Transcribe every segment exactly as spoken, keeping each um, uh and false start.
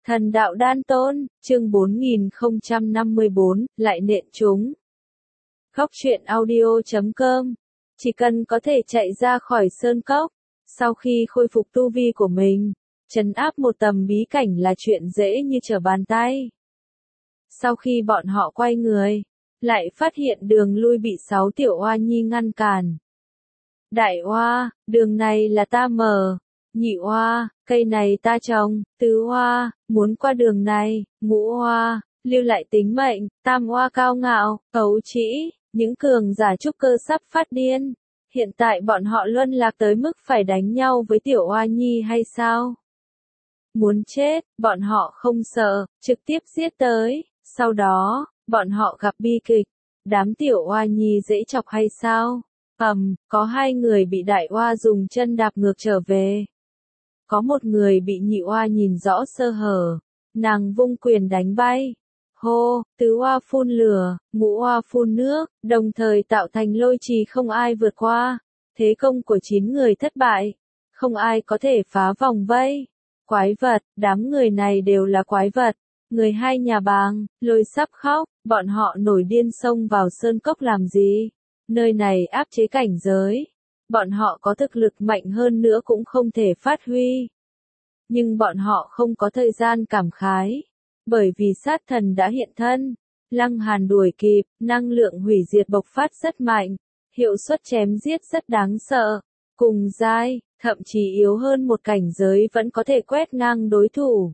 Thần đạo đan tôn, chương bốn nghìn không trăm năm mươi bốn, lại nện chúng. Góc truyện audio chấm com. Chỉ cần có thể chạy ra khỏi sơn cốc, sau khi khôi phục tu vi của mình, trấn áp một tầm bí cảnh là chuyện dễ như trở bàn tay. Sau khi bọn họ quay người, lại phát hiện đường lui bị sáu tiểu oa nhi ngăn cản. Đại oa, đường này là ta mở. Nhị oa, cây này ta trồng. Tứ oa, muốn qua đường này. Ngũ oa, lưu lại tính mệnh. Tam oa cao ngạo, cấu trĩ, những cường giả trúc cơ sắp phát điên. Hiện tại bọn họ luân lạc tới mức phải đánh nhau với tiểu oa nhi hay sao? Muốn chết, bọn họ không sợ, trực tiếp giết tới. Sau đó, bọn họ gặp bi kịch. Đám tiểu oa nhi dễ chọc hay sao? Ầm, có hai người bị đại oa dùng chân đạp ngược trở về. Có một người bị nhị oa nhìn rõ sơ hở, nàng vung quyền đánh bay. Hô, tứ oa phun lửa, ngũ oa phun nước, đồng thời tạo thành lôi trì không ai vượt qua. Thế công của chín người thất bại, không ai có thể phá vòng vây. Quái vật, đám người này đều là quái vật. Người hai nhà bàng, lôi sắp khóc, bọn họ nổi điên xông vào sơn cốc làm gì? Nơi này áp chế cảnh giới. Bọn họ có thực lực mạnh hơn nữa cũng không thể phát huy. Nhưng bọn họ không có thời gian cảm khái. Bởi vì sát thần đã hiện thân. Lăng Hàn đuổi kịp, năng lượng hủy diệt bộc phát rất mạnh. Hiệu suất chém giết rất đáng sợ. Cùng giai, thậm chí yếu hơn một cảnh giới vẫn có thể quét ngang đối thủ.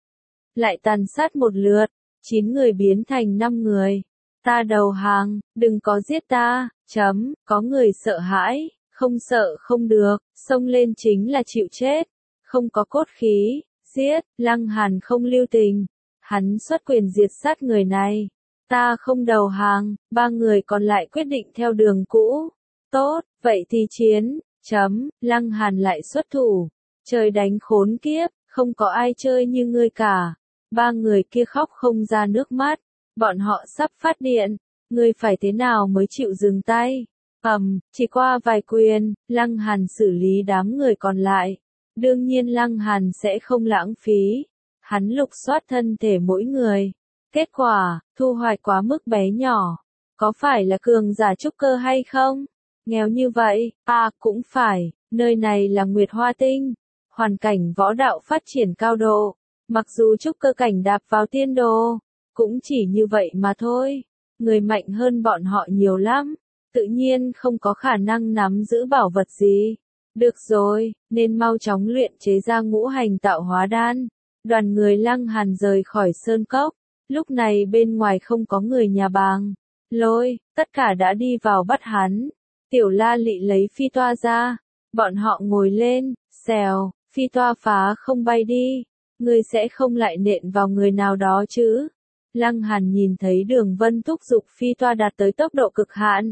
Lại tàn sát một lượt, chín người biến thành năm người. Ta đầu hàng, đừng có giết ta, chấm, có người sợ hãi, không sợ không được, xông lên chính là chịu chết, không có cốt khí, giết, Lăng Hàn không lưu tình, hắn xuất quyền diệt sát người này, ta không đầu hàng, ba người còn lại quyết định theo đường cũ, tốt, vậy thì chiến, chấm, Lăng Hàn lại xuất thủ, trời đánh khốn kiếp, không có ai chơi như ngươi cả, ba người kia khóc không ra nước mắt. Bọn họ sắp phát điện, ngươi phải thế nào mới chịu dừng tay? Ầm, chỉ qua vài quyền, Lăng Hàn xử lý đám người còn lại. Đương nhiên Lăng Hàn sẽ không lãng phí. Hắn lục soát thân thể mỗi người. Kết quả, thu hoạch quá mức bé nhỏ. Có phải là cường giả trúc cơ hay không? Nghèo như vậy, à cũng phải, nơi này là Nguyệt Hoa Tinh. Hoàn cảnh võ đạo phát triển cao độ. Mặc dù trúc cơ cảnh đạp vào tiên đồ. Cũng chỉ như vậy mà thôi, người mạnh hơn bọn họ nhiều lắm, tự nhiên không có khả năng nắm giữ bảo vật gì. Được rồi, nên mau chóng luyện chế ra ngũ hành tạo hóa đan. Đoàn người Lăng Hàn rời khỏi sơn cốc, lúc này bên ngoài không có người nhà bàng. Lôi, tất cả đã đi vào bắt hắn. Tiểu La Lị lấy phi toa ra, bọn họ ngồi lên, xèo, phi toa phá không bay đi. Ngươi sẽ không lại nện vào người nào đó chứ? Lăng Hàn nhìn thấy Đường Vân thúc giục phi toa đạt tới tốc độ cực hạn.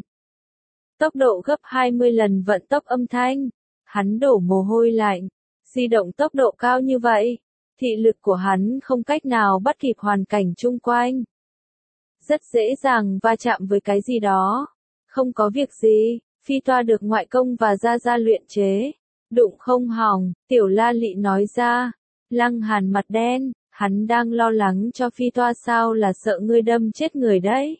Tốc độ gấp hai mươi lần vận tốc âm thanh. Hắn đổ mồ hôi lạnh. Di động tốc độ cao như vậy. Thị lực của hắn không cách nào bắt kịp hoàn cảnh chung quanh. Rất dễ dàng va chạm với cái gì đó. Không có việc gì, phi toa được ngoại công và gia gia luyện chế. Đụng không hỏng, Tiểu La Lị nói ra. Lăng Hàn mặt đen. Hắn đang lo lắng cho phi toa sao là sợ ngươi đâm chết người đấy.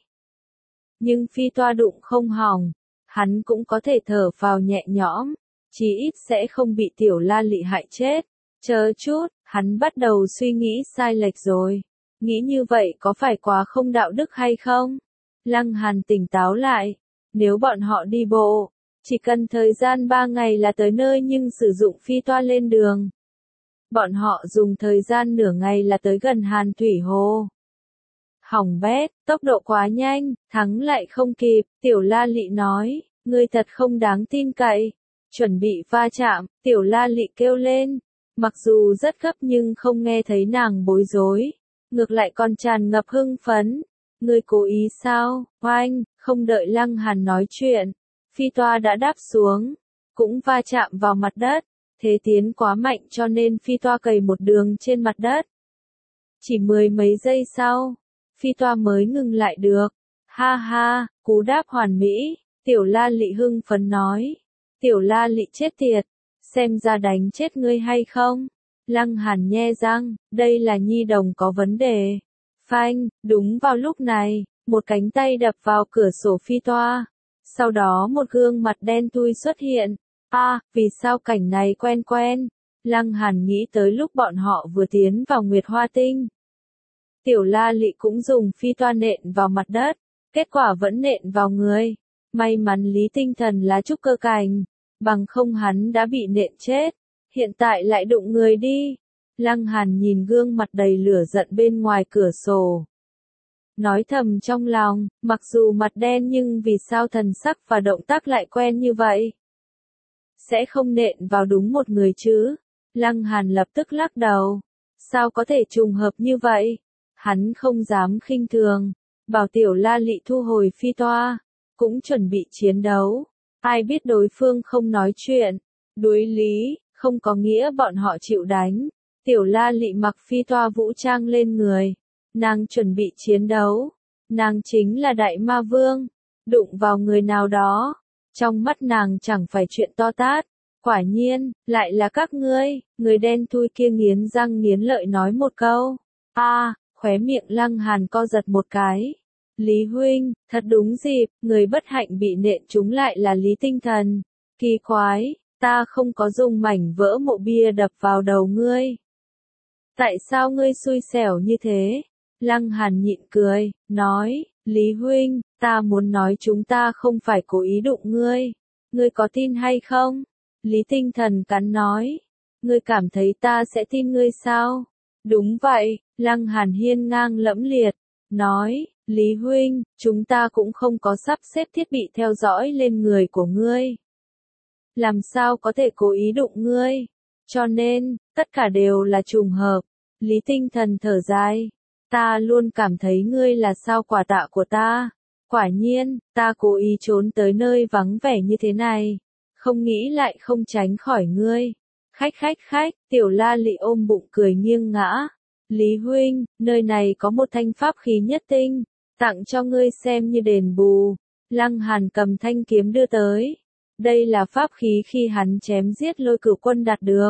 Nhưng phi toa đụng không hỏng, hắn cũng có thể thở phào nhẹ nhõm, chí ít sẽ không bị Tiểu La Lị hại chết. Chờ chút, hắn bắt đầu suy nghĩ sai lệch rồi. Nghĩ như vậy có phải quá không đạo đức hay không? Lăng Hàn tỉnh táo lại, nếu bọn họ đi bộ, chỉ cần thời gian ba ngày là tới nơi nhưng sử dụng phi toa lên đường. Bọn họ dùng thời gian nửa ngày là tới gần Hàn Thủy Hồ. Hỏng bét, tốc độ quá nhanh, thắng lại không kịp, Tiểu La Lị nói, ngươi thật không đáng tin cậy. Chuẩn bị va chạm, Tiểu La Lị kêu lên, mặc dù rất gấp nhưng không nghe thấy nàng bối rối, ngược lại còn tràn ngập hưng phấn. Ngươi cố ý sao? Oanh, không đợi Lăng Hàn nói chuyện, phi toa đã đáp xuống, cũng va chạm vào mặt đất. Thế tiến quá mạnh cho nên phi toa cày một đường trên mặt đất. Chỉ mười mấy giây sau, phi toa mới ngừng lại được. Ha ha, cú đáp hoàn mỹ, Tiểu La Lị hưng phấn nói. Tiểu La Lị chết tiệt, xem ra đánh chết ngươi hay không? Lăng Hàn nhe răng, đây là nhi đồng có vấn đề. Phanh, đúng vào lúc này, một cánh tay đập vào cửa sổ phi toa. Sau đó một gương mặt đen thui xuất hiện. A, à, vì sao cảnh này quen quen? Lăng Hàn nghĩ tới lúc bọn họ vừa tiến vào Nguyệt Hoa Tinh. Tiểu La Lị cũng dùng phi toa nện vào mặt đất, kết quả vẫn nện vào người. May mắn Lý Tinh Thần là trúc cơ cảnh, bằng không hắn đã bị nện chết. Hiện tại lại đụng người đi. Lăng Hàn nhìn gương mặt đầy lửa giận bên ngoài cửa sổ. Nói thầm trong lòng, mặc dù mặt đen nhưng vì sao thần sắc và động tác lại quen như vậy? Sẽ không nện vào đúng một người chứ? Lăng Hàn lập tức lắc đầu. Sao có thể trùng hợp như vậy? Hắn không dám khinh thường. Bảo Tiểu La Lị thu hồi phi toa. Cũng chuẩn bị chiến đấu. Ai biết đối phương không nói chuyện. Đối lý, không có nghĩa bọn họ chịu đánh. Tiểu La Lị mặc phi toa vũ trang lên người. Nàng chuẩn bị chiến đấu. Nàng chính là Đại Ma Vương. Đụng vào người nào đó. Trong mắt nàng chẳng phải chuyện to tát. Quả nhiên, lại là các ngươi. Người đen thui kia nghiến răng nghiến lợi nói một câu. A, à, khóe miệng Lăng Hàn co giật một cái. Lý huynh, thật đúng dịp, người bất hạnh bị nện trúng lại là Lý Tinh Thần. Kỳ quái, ta không có dùng mảnh vỡ mộ bia đập vào đầu ngươi. Tại sao ngươi xui xẻo như thế? Lăng Hàn nhịn cười, nói, Lý huynh, ta muốn nói chúng ta không phải cố ý đụng ngươi. Ngươi có tin hay không? Lý Tinh Thần cắn nói, ngươi cảm thấy ta sẽ tin ngươi sao? Đúng vậy, Lăng Hàn hiên ngang lẫm liệt, nói, Lý huynh, chúng ta cũng không có sắp xếp thiết bị theo dõi lên người của ngươi. Làm sao có thể cố ý đụng ngươi? Cho nên, tất cả đều là trùng hợp. Lý Tinh Thần thở dài. Ta luôn cảm thấy ngươi là sao quả tạ của ta. Quả nhiên, ta cố ý trốn tới nơi vắng vẻ như thế này. Không nghĩ lại không tránh khỏi ngươi. Khách khách khách, Tiểu La Lị ôm bụng cười nghiêng ngã. Lý huynh, nơi này có một thanh pháp khí nhất tinh. Tặng cho ngươi xem như đền bù. Lăng Hàn cầm thanh kiếm đưa tới. Đây là pháp khí khi hắn chém giết Lôi Cửu Quân đạt được.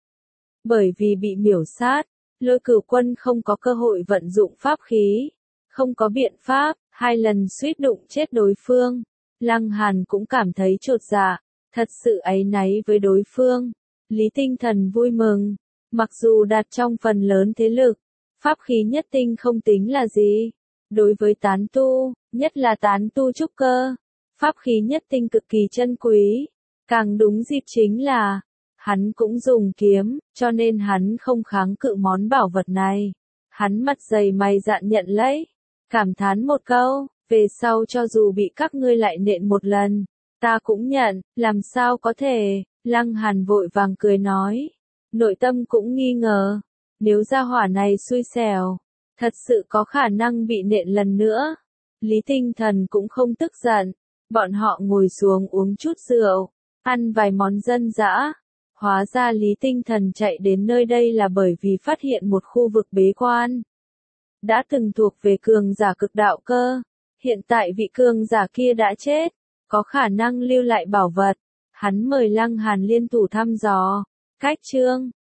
Bởi vì bị miểu sát, Lôi Cửu Quân không có cơ hội vận dụng pháp khí. Không có biện pháp, hai lần suýt đụng chết đối phương. Lăng Hàn cũng cảm thấy chột dạ, thật sự áy náy với đối phương. Lý Tinh Thần vui mừng, mặc dù đạt trong phần lớn thế lực, pháp khí nhất tinh không tính là gì. Đối với tán tu, nhất là tán tu trúc cơ, pháp khí nhất tinh cực kỳ chân quý. Càng đúng dịp chính là, hắn cũng dùng kiếm, cho nên hắn không kháng cự món bảo vật này. Hắn mặt dày mày dạn nhận lấy, cảm thán một câu, về sau cho dù bị các ngươi lại nện một lần, ta cũng nhận, làm sao có thể. Lăng Hàn vội vàng cười nói, nội tâm cũng nghi ngờ, nếu gia hỏa này xui xẻo, thật sự có khả năng bị nện lần nữa. Lý Tinh Thần cũng không tức giận, bọn họ ngồi xuống uống chút rượu, ăn vài món dân dã. Hóa ra Lý Tinh Thần chạy đến nơi đây là bởi vì phát hiện một khu vực bế quan. Đã từng thuộc về cường giả cực đạo cơ, hiện tại vị cường giả kia đã chết, có khả năng lưu lại bảo vật. Hắn mời Lăng Hàn liên thủ thăm dò. Cách chương